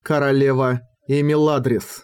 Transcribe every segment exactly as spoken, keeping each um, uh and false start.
Королева Эмиладрис.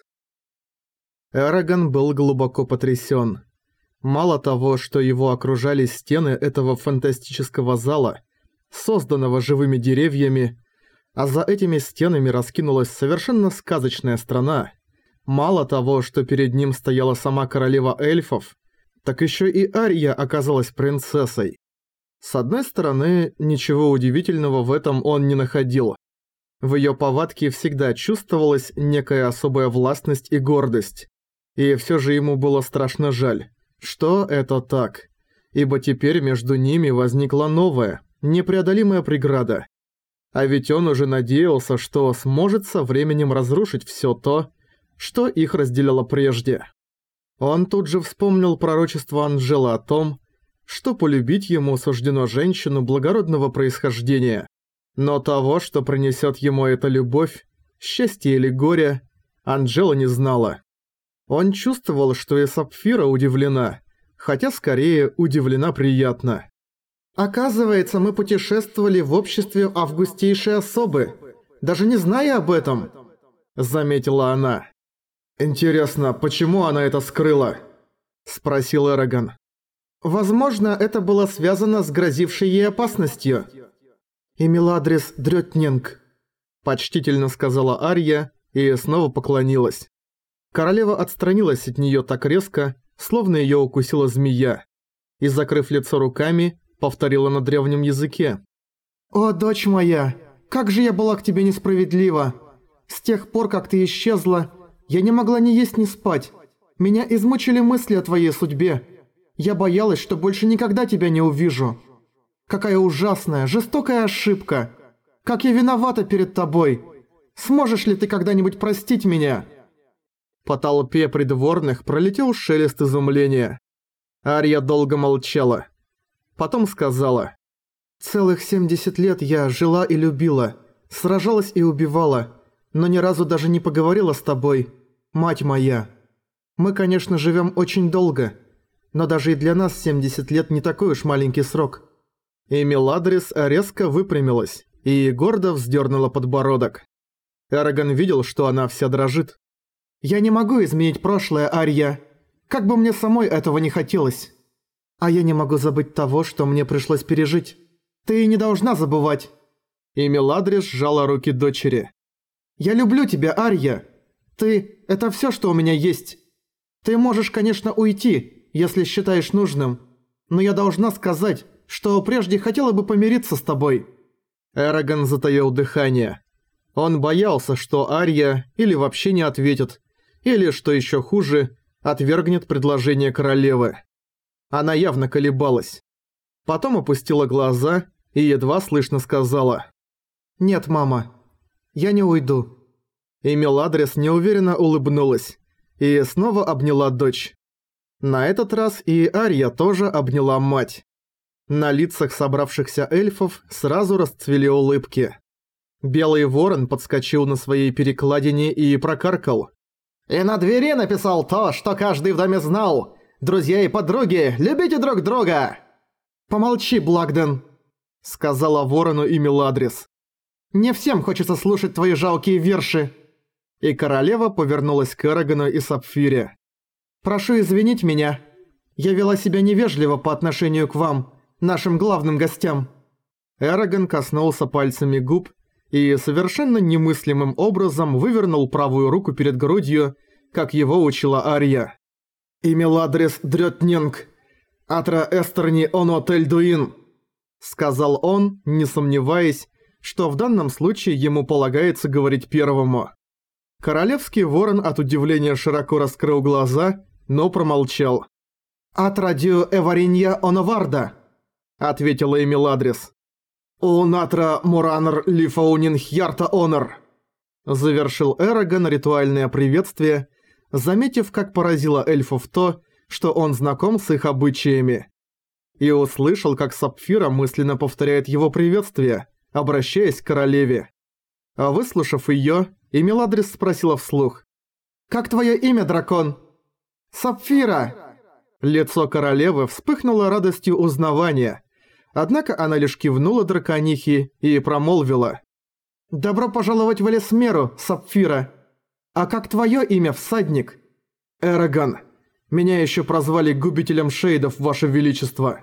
Эрагон был глубоко потрясен. Мало того, что его окружали стены этого фантастического зала, созданного живыми деревьями, а за этими стенами раскинулась совершенно сказочная страна, мало того, что перед ним стояла сама королева эльфов, так еще и Ария оказалась принцессой. С одной стороны, ничего удивительного в этом он не находил. В её повадке всегда чувствовалась некая особая властность и гордость. И всё же ему было страшно жаль, что это так. Ибо теперь между ними возникла новая, непреодолимая преграда. А ведь он уже надеялся, что сможет со временем разрушить всё то, что их разделяло прежде. Он тут же вспомнил пророчество Анжелы о том, что полюбить ему суждено женщину благородного происхождения. Но того, что принесет ему эта любовь, счастье или горе, Анжела не знала. Он чувствовал, что и Сапфира удивлена, хотя скорее удивлена приятно. «Оказывается, мы путешествовали в обществе августейшей особы, даже не зная об этом», — заметила она. «Интересно, почему она это скрыла?» — спросил Эрагон. «Возможно, это было связано с грозившей ей опасностью». «Эмиладрис Дрётнинг», — почтительно сказала Ария и снова поклонилась. Королева отстранилась от неё так резко, словно её укусила змея, и, закрыв лицо руками, повторила на древнем языке. «О, дочь моя, как же я была к тебе несправедлива! С тех пор, как ты исчезла, я не могла ни есть, ни спать. Меня измучили мысли о твоей судьбе. Я боялась, что больше никогда тебя не увижу. Какая ужасная, жестокая ошибка! Как я виновата перед тобой! Сможешь ли ты когда-нибудь простить меня?» По толпе придворных пролетел шелест изумления. Ария долго молчала. Потом сказала: «Целых семьдесят лет я жила и любила, сражалась и убивала, но ни разу даже не поговорила с тобой, мать моя. Мы, конечно, живем очень долго, но даже и для нас семьдесят лет не такой уж маленький срок». Эмиладрис резко выпрямилась и гордо вздернула подбородок. Эрагон видел, что она вся дрожит. «Я не могу изменить прошлое, Ария. Как бы мне самой этого не хотелось. А я не могу забыть того, что мне пришлось пережить. Ты не должна забывать». Эмиладрис сжала руки дочери. «Я люблю тебя, Ария. Ты – это всё, что у меня есть. Ты можешь, конечно, уйти, если считаешь нужным. Но я должна сказать, что прежде хотела бы помириться с тобой». Эрагон затаил дыхание. Он боялся, что Ария или вообще не ответит, или, что еще хуже, отвергнет предложение королевы. Она явно колебалась. Потом опустила глаза и едва слышно сказала: «Нет, мама, я не уйду». Эмиладрис неуверенно улыбнулась и снова обняла дочь. На этот раз и Ария тоже обняла мать. На лицах собравшихся эльфов сразу расцвели улыбки. Белый ворон подскочил на своей перекладине и прокаркал: «И на двери написал то, что каждый в доме знал. Друзья и подруги, любите друг друга!» «Помолчи, Благден», — сказала ворону Эмиладрис. «Не всем хочется слушать твои жалкие верши». И королева повернулась к Эрагону и Сапфире. «Прошу извинить меня. Я вела себя невежливо по отношению к вам, нашим главным гостям». Эрагон коснулся пальцами губ и совершенно немыслимым образом вывернул правую руку перед грудью, как его учила Ария. «Эмиладрис Дрётнинг, атра эстерни оно тельдуин», — сказал он, не сомневаясь, что в данном случае ему полагается говорить первому. Королевский ворон от удивления широко раскрыл глаза, но промолчал. «Атра дю эваринья оноварда», — ответила Эмиладрис. «У натра муранр лифаунин хьярта онор», — завершил Эрагон ритуальное приветствие, заметив, как поразило эльфов то, что он знаком с их обычаями. И услышал, как Сапфира мысленно повторяет его приветствие, обращаясь к королеве. А выслушав её, Эмиладрис спросила вслух: «Как твое имя, дракон?» «Сапфира!» Лицо королевы вспыхнуло радостью узнавания, однако она лишь кивнула драконихе и промолвила: «Добро пожаловать в Элисмеру, Сапфира. А как твое имя, всадник?» «Эрагон. Меня еще прозвали губителем шейдов, ваше величество».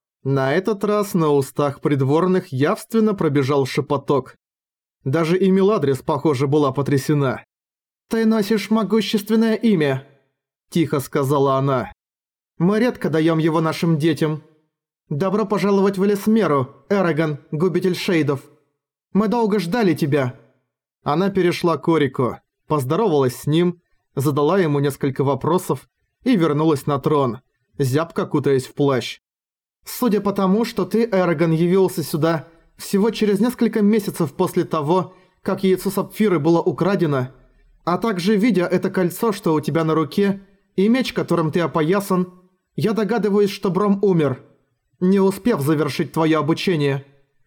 На этот раз на устах придворных явственно пробежал шепоток. Даже и Меладрис, похоже, была потрясена. «Ты носишь могущественное имя», – тихо сказала она. «Мы редко даем его нашим детям. Добро пожаловать в Элисмеру, Эрагон, губитель шейдов. Мы долго ждали тебя». Она перешла к Орику, поздоровалась с ним, задала ему несколько вопросов и вернулась на трон, зябко кутаясь в плащ. «Судя по тому, что ты, Эрагон, явился сюда всего через несколько месяцев после того, как яйцо Сапфиры было украдено, а также видя это кольцо, что у тебя на руке, и меч, которым ты опоясан, я догадываюсь, что Бром умер, не успев завершить твое обучение.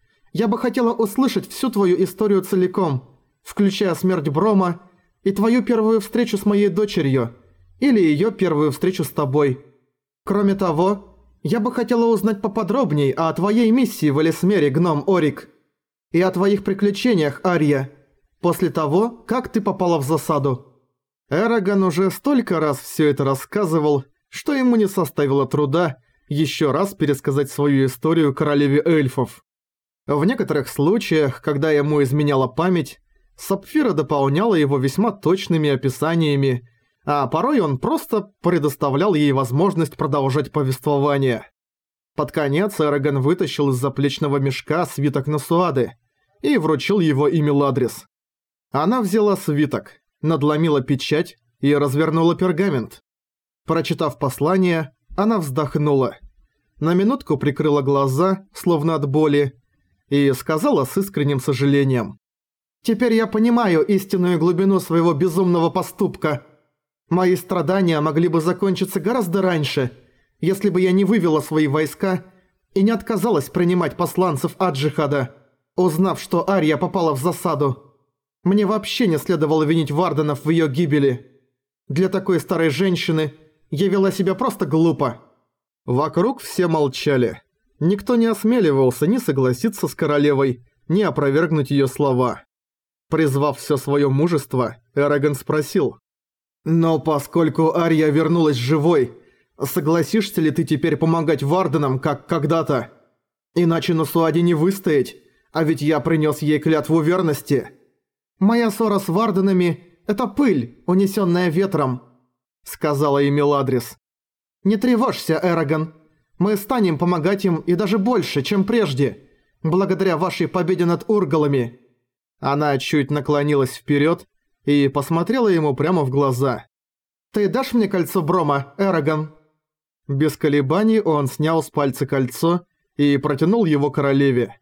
Я бы хотела услышать всю твою историю целиком, включая смерть Брома и твою первую встречу с моей дочерью, или ее первую встречу с тобой. Кроме того, я бы хотела узнать поподробней о твоей миссии в Элисмере, гном Орик, и о твоих приключениях, Ария, после того, как ты попала в засаду». Эрагон уже столько раз все это рассказывал, что ему не составило труда еще раз пересказать свою историю королеве эльфов. В некоторых случаях, когда ему изменяла память, Сапфира дополняла его весьма точными описаниями, а порой он просто предоставлял ей возможность продолжать повествование. Под конец Эрагон вытащил из заплечного мешка свиток Насуады и вручил его и Меладрис. Она взяла свиток, надломила печать и развернула пергамент. Прочитав послание, она вздохнула. На минутку прикрыла глаза, словно от боли, и сказала с искренним сожалением: «Теперь я понимаю истинную глубину своего безумного поступка. Мои страдания могли бы закончиться гораздо раньше, если бы я не вывела свои войска и не отказалась принимать посланцев Аджихада, узнав, что Ария попала в засаду. Мне вообще не следовало винить Варденов в ее гибели. Для такой старой женщины я вела себя просто глупо». Вокруг все молчали. Никто не осмеливался ни согласиться с королевой, ни опровергнуть ее слова. Призвав все свое мужество, Эрагон спросил: «Но поскольку Ария вернулась живой, согласишься ли ты теперь помогать Варденам, как когда-то? Иначе Насуаде не выстоять, а ведь я принес ей клятву верности». «Моя ссора с Варденами – это пыль, унесенная ветром», – сказала ей Меладрис. «Не тревожься, Эрагон. Мы станем помогать им и даже больше, чем прежде, благодаря вашей победе над Ургалами». Она чуть наклонилась вперед и посмотрела ему прямо в глаза. «Ты дашь мне кольцо Брома, Эрагон?» Без колебаний он снял с пальца кольцо и протянул его королеве.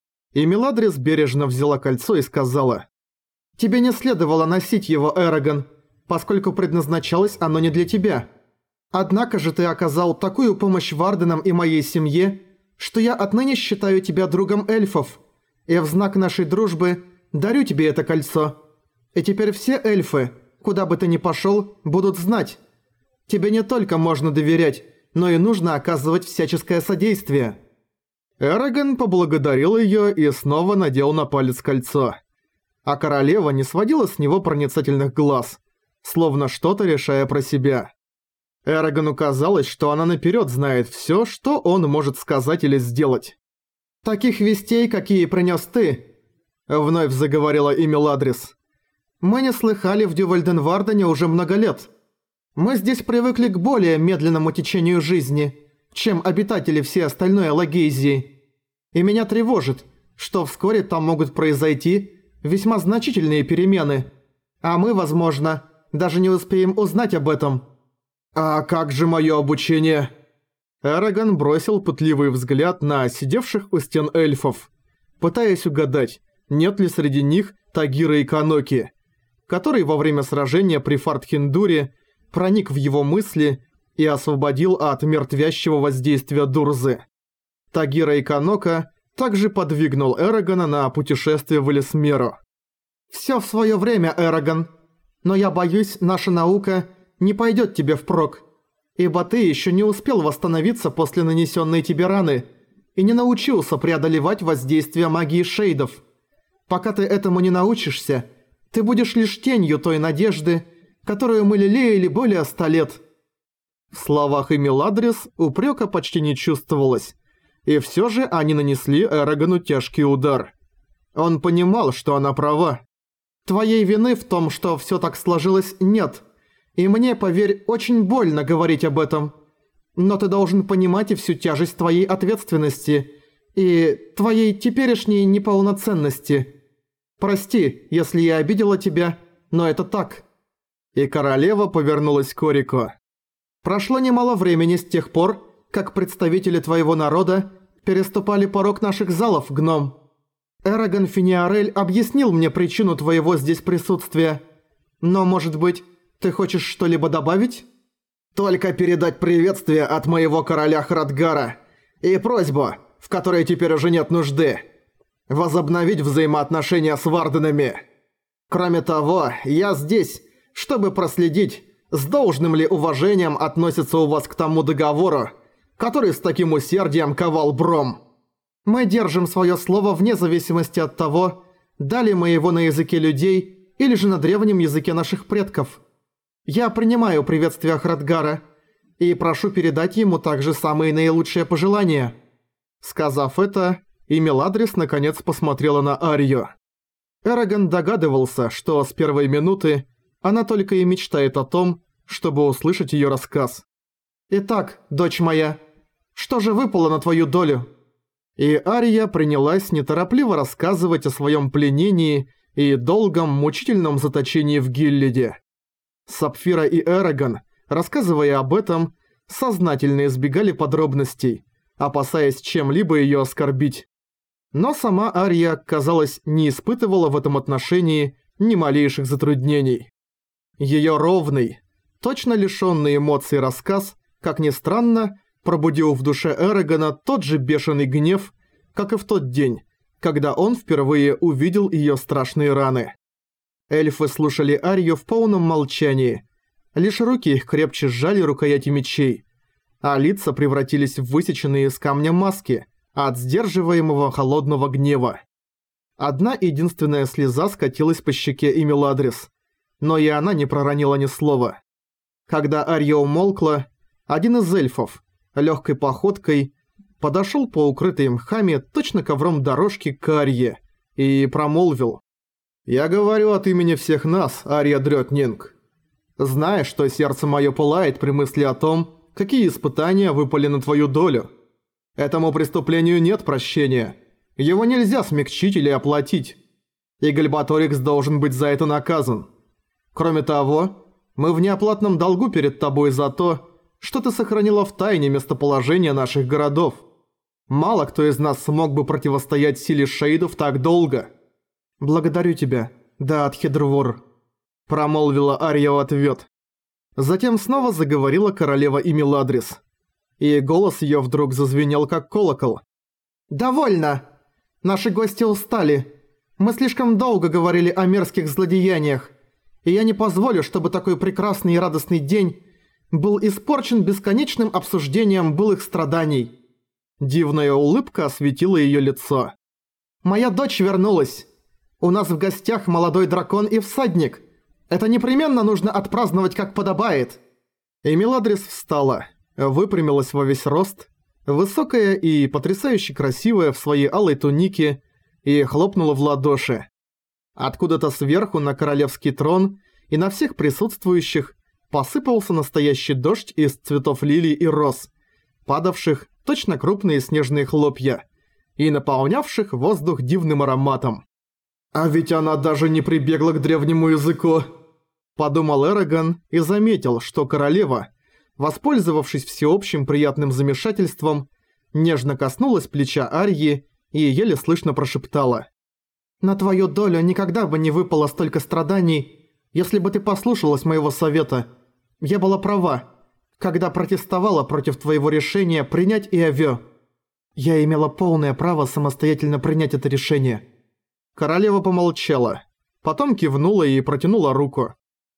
И Меладрис бережно взяла кольцо и сказала: «Тебе не следовало носить его, Эрагон, поскольку предназначалось оно не для тебя. Однако же ты оказал такую помощь Варденам и моей семье, что я отныне считаю тебя другом эльфов, и в знак нашей дружбы дарю тебе это кольцо. И теперь все эльфы, куда бы ты ни пошел, будут знать. Тебе не только можно доверять, но и нужно оказывать всяческое содействие». Эрагон поблагодарил ее и снова надел на палец кольцо. А королева не сводила с него проницательных глаз, словно что-то решая про себя. Эрагону казалось, что она наперед знает все, что он может сказать или сделать. «Таких вестей, какие принес ты», — вновь заговорила и Меладрис, — «мы не слыхали в Дювальденвардене уже много лет. Мы здесь привыкли к более медленному течению жизни, чем обитатели всей остальной Алагейзии. И меня тревожит, что вскоре там могут произойти весьма значительные перемены, а мы, возможно, даже не успеем узнать об этом». «А как же моё обучение?» Эрагон бросил пытливый взгляд на сидевших у стен эльфов, пытаясь угадать, нет ли среди них Тагира и Каноки, который во время сражения при Фартхиндуре проник в его мысли и освободил от мертвящего воздействия Дурзы. Тагира и Канока также подвигнул Эрагона на путешествие в Элисмеру. «Всё в своё время, Эрагон, но я боюсь, наша наука не пойдёт тебе впрок, ибо ты ещё не успел восстановиться после нанесённой тебе раны и не научился преодолевать воздействие магии шейдов. Пока ты этому не научишься, ты будешь лишь тенью той надежды, которую мы лелеяли более ста лет». В словах Эмиладрис упрека почти не чувствовалось, и все же они нанесли Эрагану тяжкий удар. Он понимал, что она права. «Твоей вины в том, что все так сложилось, нет. И мне, поверь, очень больно говорить об этом. Но ты должен понимать и всю тяжесть твоей ответственности и твоей теперешней неполноценности. Прости, если я обидела тебя, но это так». И королева повернулась к Орику. «Прошло немало времени с тех пор, как представители твоего народа переступали порог наших залов, гном. Эрагон Финиарель объяснил мне причину твоего здесь присутствия. Но, может быть, ты хочешь что-либо добавить?» «Только передать приветствие от моего короля Храдгара и просьбу, в которой теперь уже нет нужды, возобновить взаимоотношения с Варденами. Кроме того, я здесь, чтобы проследить, с должным ли уважением относится у вас к тому договору, который с таким усердием ковал Бром. Мы держим свое слово вне зависимости от того, дали мы его на языке людей или же на древнем языке наших предков. Я принимаю приветствие Храдгара и прошу передать ему также самые наилучшие пожелания». Сказав это, Эмиладрис наконец посмотрела на Арию. Эрагон догадывался, что с первой минуты она только и мечтает о том, чтобы услышать её рассказ. «Итак, дочь моя, что же выпало на твою долю?» И Ария принялась неторопливо рассказывать о своем пленении и долгом мучительном заточении в Гиллиде. Сапфира и Эрагон, рассказывая об этом, сознательно избегали подробностей, опасаясь чем-либо её оскорбить. Но сама Ария, казалось, не испытывала в этом отношении ни малейших затруднений. Её ровный, точно лишённый эмоций рассказ, как ни странно, пробудил в душе Эрагона тот же бешеный гнев, как и в тот день, когда он впервые увидел её страшные раны. Эльфы слушали Арию в полном молчании, лишь руки их крепче сжали рукояти мечей, а лица превратились в высеченные из камня маски от сдерживаемого холодного гнева. Одна единственная слеза скатилась по щеке Эмиладрис, но и она не проронила ни слова. Когда Ария умолкла, один из эльфов, легкой походкой, подошел по укрытой мхами точно ковром дорожки к Арье и промолвил: «Я говорю от имени всех нас, Ария Дрётнинг. Знаешь, что сердце мое пылает при мысли о том, какие испытания выпали на твою долю. Этому преступлению нет прощения. Его нельзя смягчить или оплатить. И Гальбаторикс должен быть за это наказан. Кроме того, мы в неоплатном долгу перед тобой за то, что ты сохранила в тайне местоположение наших городов. Мало кто из нас смог бы противостоять силе Шейдов так долго». «Благодарю тебя, Даатхедрвор», – промолвила Ария в ответ. Затем снова заговорила королева Эмиладрис, и голос её вдруг зазвенел как колокол. «Довольно! Наши гости устали. Мы слишком долго говорили о мерзких злодеяниях, и я не позволю, чтобы такой прекрасный и радостный день был испорчен бесконечным обсуждением былых страданий». Дивная улыбка осветила её лицо. «Моя дочь вернулась. У нас в гостях молодой дракон и всадник. Это непременно нужно отпраздновать как подобает». Эмиладрис встала, выпрямилась во весь рост, высокая и потрясающе красивая в своей алой тунике, и хлопнула в ладоши. Откуда-то сверху на королевский трон и на всех присутствующих посыпался настоящий дождь из цветов лилий и роз, падавших точно крупные снежные хлопья и наполнявших воздух дивным ароматом. «А ведь она даже не прибегла к древнему языку», – подумал Эрагон и заметил, что королева, воспользовавшись всеобщим приятным замешательством, нежно коснулась плеча Арьи и еле слышно прошептала: «На твою долю никогда бы не выпало столько страданий, если бы ты послушалась моего совета. Я была права, когда протестовала против твоего решения принять Иовё. Я имела полное право самостоятельно принять это решение». Королева помолчала, потом кивнула и протянула руку.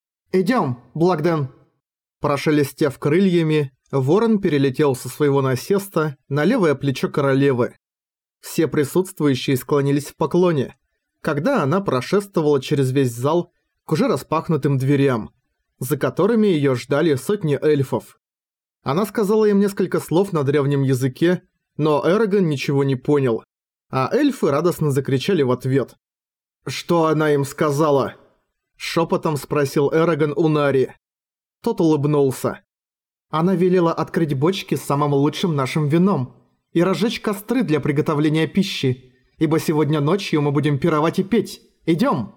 «Идём, Блэкден». Прошелестев крыльями, ворон перелетел со своего насеста на левое плечо королевы. Все присутствующие склонились в поклоне, когда она прошествовала через весь зал к уже распахнутым дверям, за которыми её ждали сотни эльфов. Она сказала им несколько слов на древнем языке, но Эрагон ничего не понял, а эльфы радостно закричали в ответ. «Что она им сказала?» – шепотом спросил Эрагон у Нари. Тот улыбнулся. «Она велела открыть бочки с самым лучшим нашим вином и разжечь костры для приготовления пищи, ибо сегодня ночью мы будем пировать и петь. Идём!»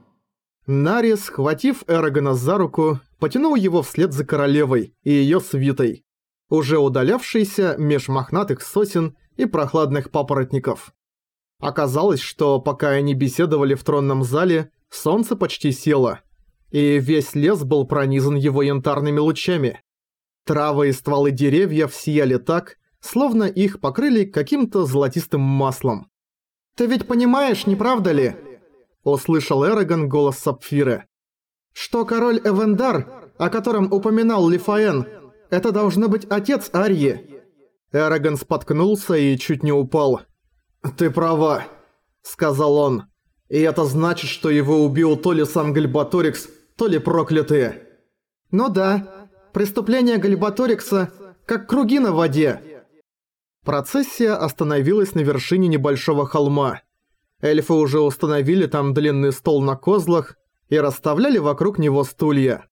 Нари, схватив Эрагона за руку, потянул его вслед за королевой и её свитой, уже удалявшейся меж мохнатых сосен и прохладных папоротников. Оказалось, что пока они беседовали в тронном зале, солнце почти село, и весь лес был пронизан его янтарными лучами. Травы и стволы деревьев сияли так, словно их покрыли каким-то золотистым маслом. «Ты ведь понимаешь, не правда ли?» – услышал Эрагон голос Сапфиры. «Что король Эвендар, о котором упоминал Лифаэн, это должно быть отец Арьи». Эрагон споткнулся и чуть не упал. «Ты права», — сказал он. «И это значит, что его убил то ли сам Гальбаторикс, то ли проклятые». «Ну да, преступление Гальбаторикса как круги на воде». Процессия остановилась на вершине небольшого холма. Эльфы уже установили там длинный стол на козлах и расставляли вокруг него стулья.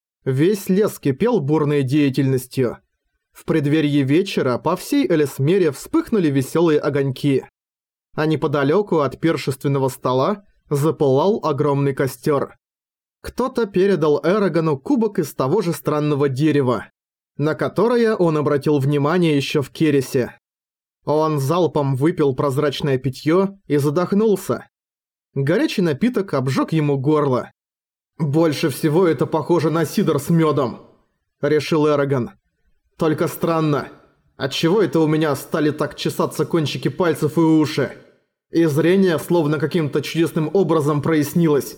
Весь лес кипел бурной деятельностью. В преддверии вечера по всей Элисмере вспыхнули веселые огоньки. А неподалёку от пиршественного стола запылал огромный костёр. Кто-то передал Эрагону кубок из того же странного дерева, на которое он обратил внимание ещё в Кересе. Он залпом выпил прозрачное питьё и задохнулся. Горячий напиток обжёг ему горло. «Больше всего это похоже на сидр с мёдом», — решил Эрагон. «Только странно. Отчего это у меня стали так чесаться кончики пальцев и уши? И зрение словно каким-то чудесным образом прояснилось.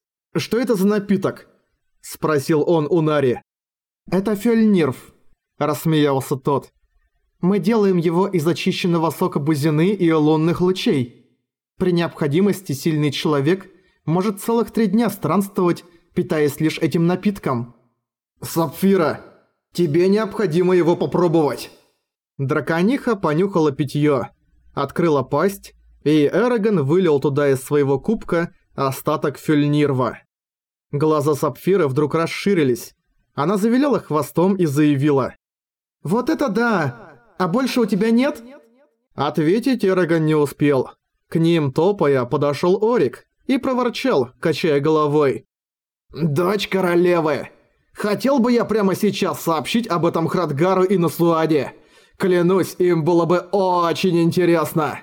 Что это за напиток?» – спросил он у Нари. «Это фёльнирф», – рассмеялся тот. «Мы делаем его из очищенного сока бузины и лунных лучей. При необходимости сильный человек может целых три дня странствовать, питаясь лишь этим напитком». «Сапфира, тебе необходимо его попробовать». Дракониха понюхала питьё, открыла пасть, и Эрагон вылил туда из своего кубка остаток фёльнирва. Глаза Сапфиры вдруг расширились. Она завиляла хвостом и заявила: «Вот это да! А больше у тебя нет?» Ответить Эрагон не успел. К ним, топая, подошёл Орик и проворчал, качая головой: «Дочь королевы! Хотел бы я прямо сейчас сообщить об этом Храдгару и Насуаде. Клянусь, им было бы очень интересно!»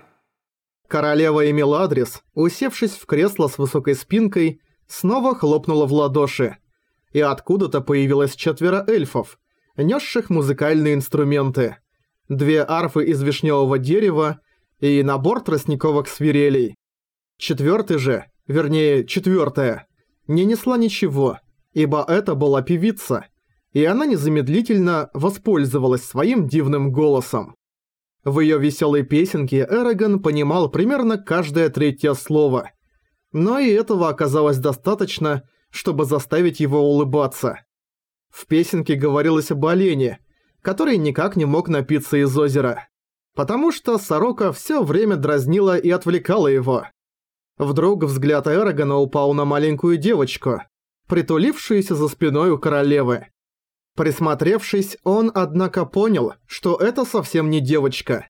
Королева Эмиладрис, усевшись в кресло с высокой спинкой, снова хлопнула в ладоши. И откуда-то появилось четверо эльфов, несших музыкальные инструменты. Две арфы из вишневого дерева и набор тростниковых свирелей. Четвертый же, вернее, четвертая, не несла ничего, ибо это была певица, и она незамедлительно воспользовалась своим дивным голосом. В её веселой песенке Эрагон понимал примерно каждое третье слово, но и этого оказалось достаточно, чтобы заставить его улыбаться. В песенке говорилось об олене, который никак не мог напиться из озера, потому что сорока всё время дразнила и отвлекала его. Вдруг взгляд Эрагона упал на маленькую девочку, притулившуюся за спиной у королевы. Присмотревшись, он, однако, понял, что это совсем не девочка.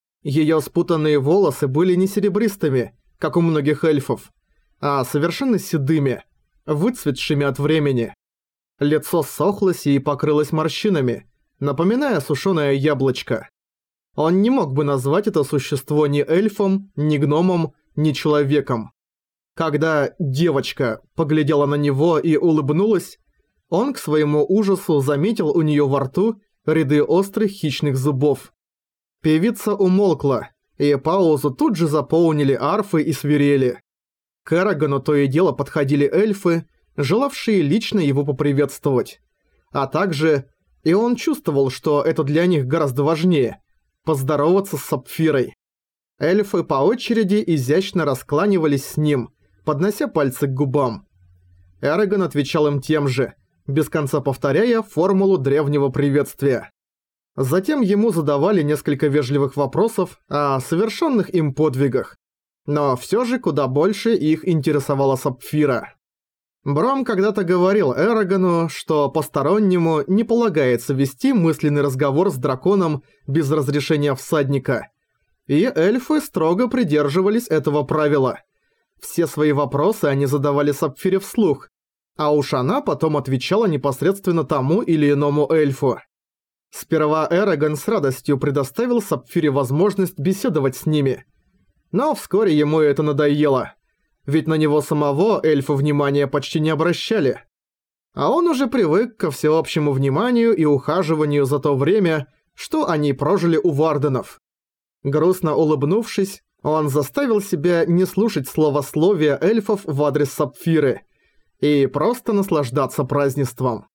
Её спутанные волосы были не серебристыми, как у многих эльфов, а совершенно седыми, выцветшими от времени. Лицо ссохлось и покрылось морщинами, напоминая сушёное яблочко. Он не мог бы назвать это существо ни эльфом, ни гномом, ни человеком. Когда девочка поглядела на него и улыбнулась, он к своему ужасу заметил у неё во рту ряды острых хищных зубов. Певица умолкла, и паузу тут же заполнили арфы и свирели. К Эрагону то и дело подходили эльфы, желавшие лично его поприветствовать. А также, и он чувствовал, что это для них гораздо важнее, поздороваться с Сапфирой. Эльфы по очереди изящно раскланивались с ним, поднося пальцы к губам. Эрагон отвечал им тем же, без конца повторяя формулу древнего приветствия. Затем ему задавали несколько вежливых вопросов о совершенных им подвигах, но всё же куда больше их интересовала Сапфира. Бром когда-то говорил Эрагону, что постороннему не полагается вести мысленный разговор с драконом без разрешения всадника. И эльфы строго придерживались этого правила. Все свои вопросы они задавали Сапфире вслух, а уж она потом отвечала непосредственно тому или иному эльфу. Сперва Эрагон с радостью предоставил Сапфире возможность беседовать с ними, но вскоре ему это надоело. Ведь на него самого эльфы внимания почти не обращали. А он уже привык ко всеобщему вниманию и ухаживанию за то время, что они прожили у Варденов. Грустно улыбнувшись, он заставил себя не слушать словословия эльфов в адрес Сапфиры и просто наслаждаться празднеством.